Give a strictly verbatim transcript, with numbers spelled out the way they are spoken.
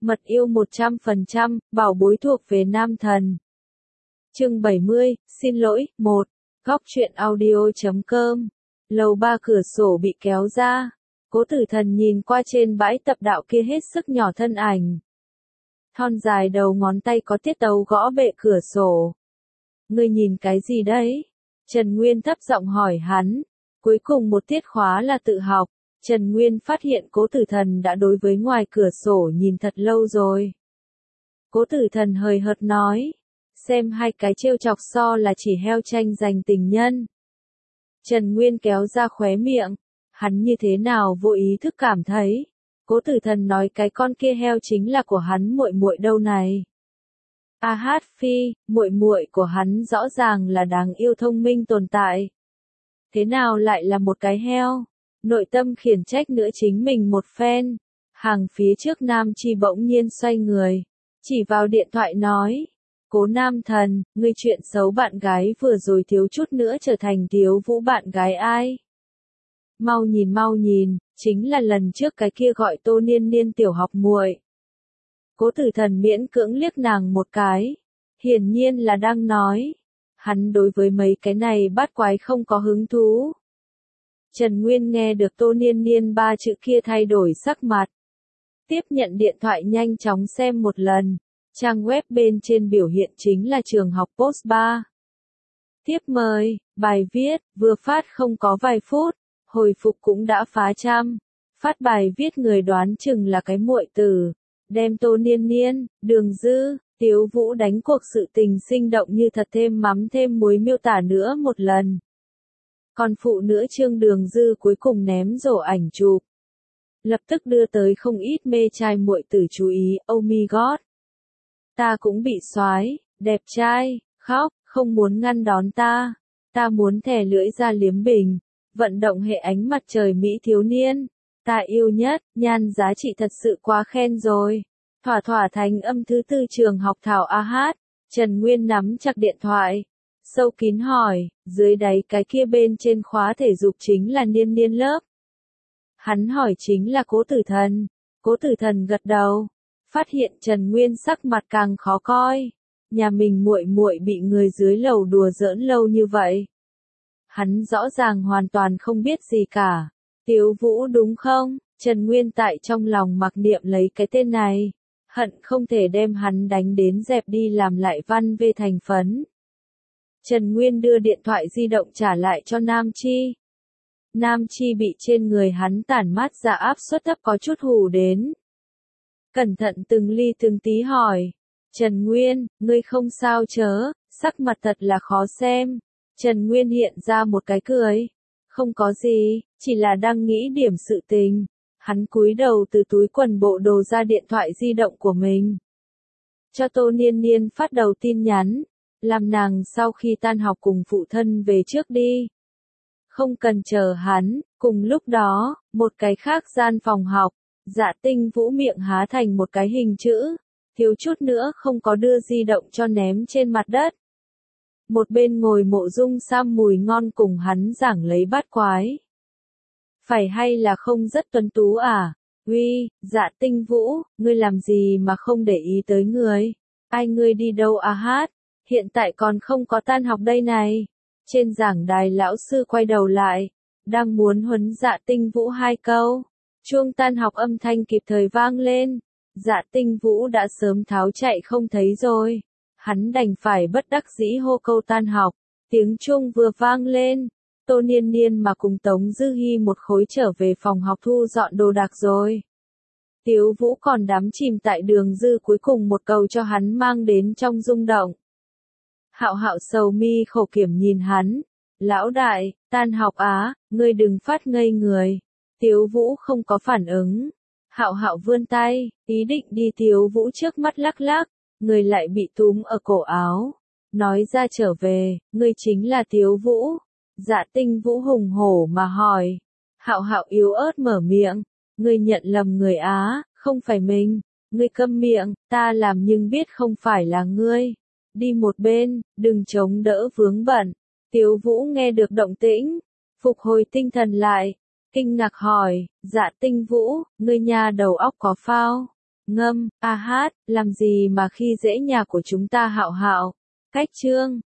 Mật yêu một trăm phần trăm, bảo bối thuộc về nam thần. Chương bảy mươi, xin lỗi, một. Góc truyện audio chấm com. Lầu ba cửa sổ bị kéo ra. Cố Tử Thần nhìn qua trên bãi tập đạo kia hết sức nhỏ thân ảnh. Thon dài đầu ngón tay có tiết tấu gõ bệ cửa sổ. Ngươi nhìn cái gì đấy? Trần Nguyên thấp giọng hỏi hắn. Cuối cùng một tiết khóa là tự học. Trần Nguyên phát hiện Cố Tử Thần đã đối với ngoài cửa sổ nhìn thật lâu rồi. Cố Tử Thần hời hợt nói. Xem hai cái trêu chọc so là chỉ heo tranh giành tình nhân. Trần Nguyên kéo ra khóe miệng. Hắn như thế nào vô ý thức cảm thấy. Cố Tử Thần nói cái con kia heo chính là của hắn muội muội đâu này. A hát phi, muội muội của hắn rõ ràng là đáng yêu thông minh tồn tại. Thế nào lại là một cái heo? Nội tâm khiển trách nữa chính mình một phen. Hàng phía trước Nam Chi bỗng nhiên xoay người. Chỉ vào điện thoại nói. Cố Nam Thần, ngươi chuyện xấu bạn gái vừa rồi thiếu chút nữa trở thành Tiếu Vũ bạn gái ai? Mau nhìn mau nhìn, chính là lần trước cái kia gọi Tô Niên Niên tiểu học muội. Cố Tử Thần miễn cưỡng liếc nàng một cái. Hiển nhiên là đang nói. Hắn đối với mấy cái này bát quái không có hứng thú. Trần Nguyên nghe được Tô Niên Niên ba chữ kia thay đổi sắc mặt. Tiếp nhận điện thoại nhanh chóng xem một lần. Trang web bên trên biểu hiện chính là trường học Post ba. Tiếp mời, bài viết, vừa phát không có vài phút, hồi phục cũng đã phá trăm. Phát bài viết người đoán chừng là cái muội tử. Đem Tô Niên Niên, Đường Dư, Tiếu Vũ đánh cuộc sự tình sinh động như thật thêm mắm thêm muối miêu tả nữa một lần. Còn phụ nữ Trương Đường Dư cuối cùng ném rổ ảnh chụp. Lập tức đưa tới không ít mê trai muội tử chú ý, oh my god. Ta cũng bị soái, đẹp trai, khóc, không muốn ngăn đón ta. Ta muốn thè lưỡi ra liếm bình. Vận động hệ ánh mặt trời Mỹ thiếu niên. Ta yêu nhất, nhan giá trị thật sự quá khen rồi. Thỏa thỏa thành âm thứ tư trường học Thảo A Hát. Trần Nguyên nắm chặt điện thoại. Sâu kín hỏi, dưới đáy cái kia bên trên khóa thể dục chính là Niên Niên lớp. Hắn hỏi chính là Cố Tử Thần. Cố Tử Thần gật đầu. Phát hiện Trần Nguyên sắc mặt càng khó coi. Nhà mình muội muội bị người dưới lầu đùa giỡn lâu như vậy. Hắn rõ ràng hoàn toàn không biết gì cả. Tiếu Vũ đúng không? Trần Nguyên tại trong lòng mặc niệm lấy cái tên này. Hận không thể đem hắn đánh đến dẹp đi làm lại văn về thành phấn. Trần Nguyên đưa điện thoại di động trả lại cho Nam Chi. Nam Chi bị trên người hắn tản mát ra áp suất thấp có chút hù đến. Cẩn thận từng ly từng tí hỏi. Trần Nguyên, ngươi không sao chớ, sắc mặt thật là khó xem. Trần Nguyên hiện ra một cái cười. Không có gì, chỉ là đang nghĩ điểm sự tình. Hắn cúi đầu từ túi quần bộ đồ ra điện thoại di động của mình. Cho Tô Niên Niên phát đầu tin nhắn. Làm nàng sau khi tan học cùng phụ thân về trước đi. Không cần chờ hắn, cùng lúc đó, một cái khác gian phòng học. Dạ Tinh Vũ miệng há thành một cái hình chữ. Thiếu chút nữa không có đưa di động cho ném trên mặt đất. Một bên ngồi Mộ Dung Sam mùi ngon cùng hắn giảng lấy bát quái. Phải hay là không rất tuấn tú à? Uy, Dạ Tinh Vũ, ngươi làm gì mà không để ý tới người? Ai ngươi đi đâu A Hát? Hiện tại còn không có tan học đây này. Trên giảng đài lão sư quay đầu lại. Đang muốn huấn Dạ Tinh Vũ hai câu. Chuông tan học âm thanh kịp thời vang lên. Dạ Tinh Vũ đã sớm tháo chạy không thấy rồi. Hắn đành phải bất đắc dĩ hô câu tan học. Tiếng chuông vừa vang lên. Tô Niên Niên mà cùng Tống Dư Hi một khối trở về phòng học thu dọn đồ đạc rồi. Tiếu Vũ còn đắm chìm tại Đường Dư cuối cùng một câu cho hắn mang đến trong rung động. Hạo Hạo sầu mi khổ kiểm nhìn hắn. Lão đại, tan học á, ngươi đừng phát ngây người. Tiếu Vũ không có phản ứng. Hạo Hạo vươn tay, ý định đi Tiếu Vũ trước mắt lắc lắc. Người lại bị túm ở cổ áo. Nói ra trở về, ngươi chính là Tiếu Vũ. Dạ Tinh Vũ hùng hổ mà hỏi. Hạo Hạo yếu ớt mở miệng. Ngươi nhận lầm người Á, không phải mình. Ngươi câm miệng, ta làm nhưng biết không phải là ngươi. Đi một bên, đừng chống đỡ vướng bận. Tiếu Vũ nghe được động tĩnh. Phục hồi tinh thần lại. Kinh ngạc hỏi, Dạ Tinh Vũ, ngươi nhà đầu óc có phao. Ngâm, a hát, làm gì mà khi dễ nhà của chúng ta Hạo Hạo. Cách chương